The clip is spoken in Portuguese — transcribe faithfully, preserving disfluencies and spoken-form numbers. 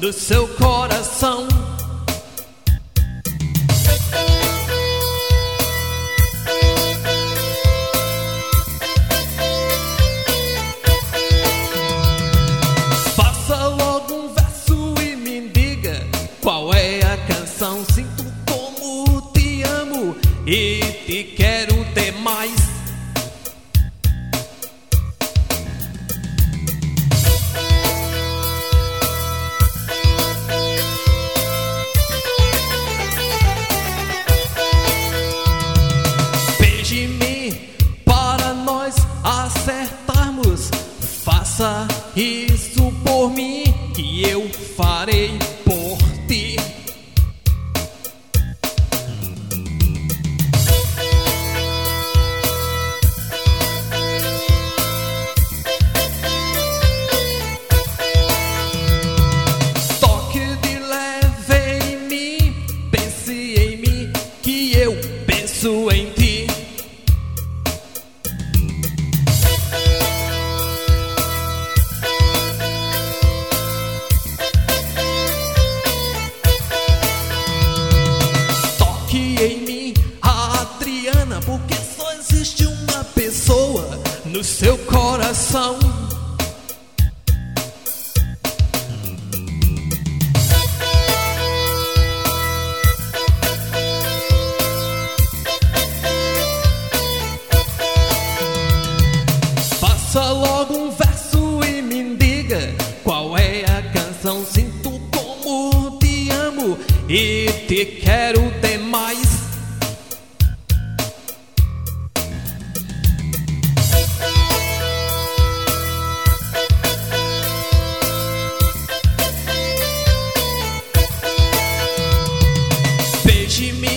do seu coração. Faça logo um verso e me diga qual é a canção. Sinto como te amo e te quero ter mais. Acertarmos, faça isso por mim que eu farei por ti. Toque de leve em mim, pense em mim que eu penso em ti. Em mim, a Adriana, porque só existe uma pessoa no seu coração. Faça logo um verso e me diga qual é a canção. Sinto como te amo e te quero ter mais. Beije-me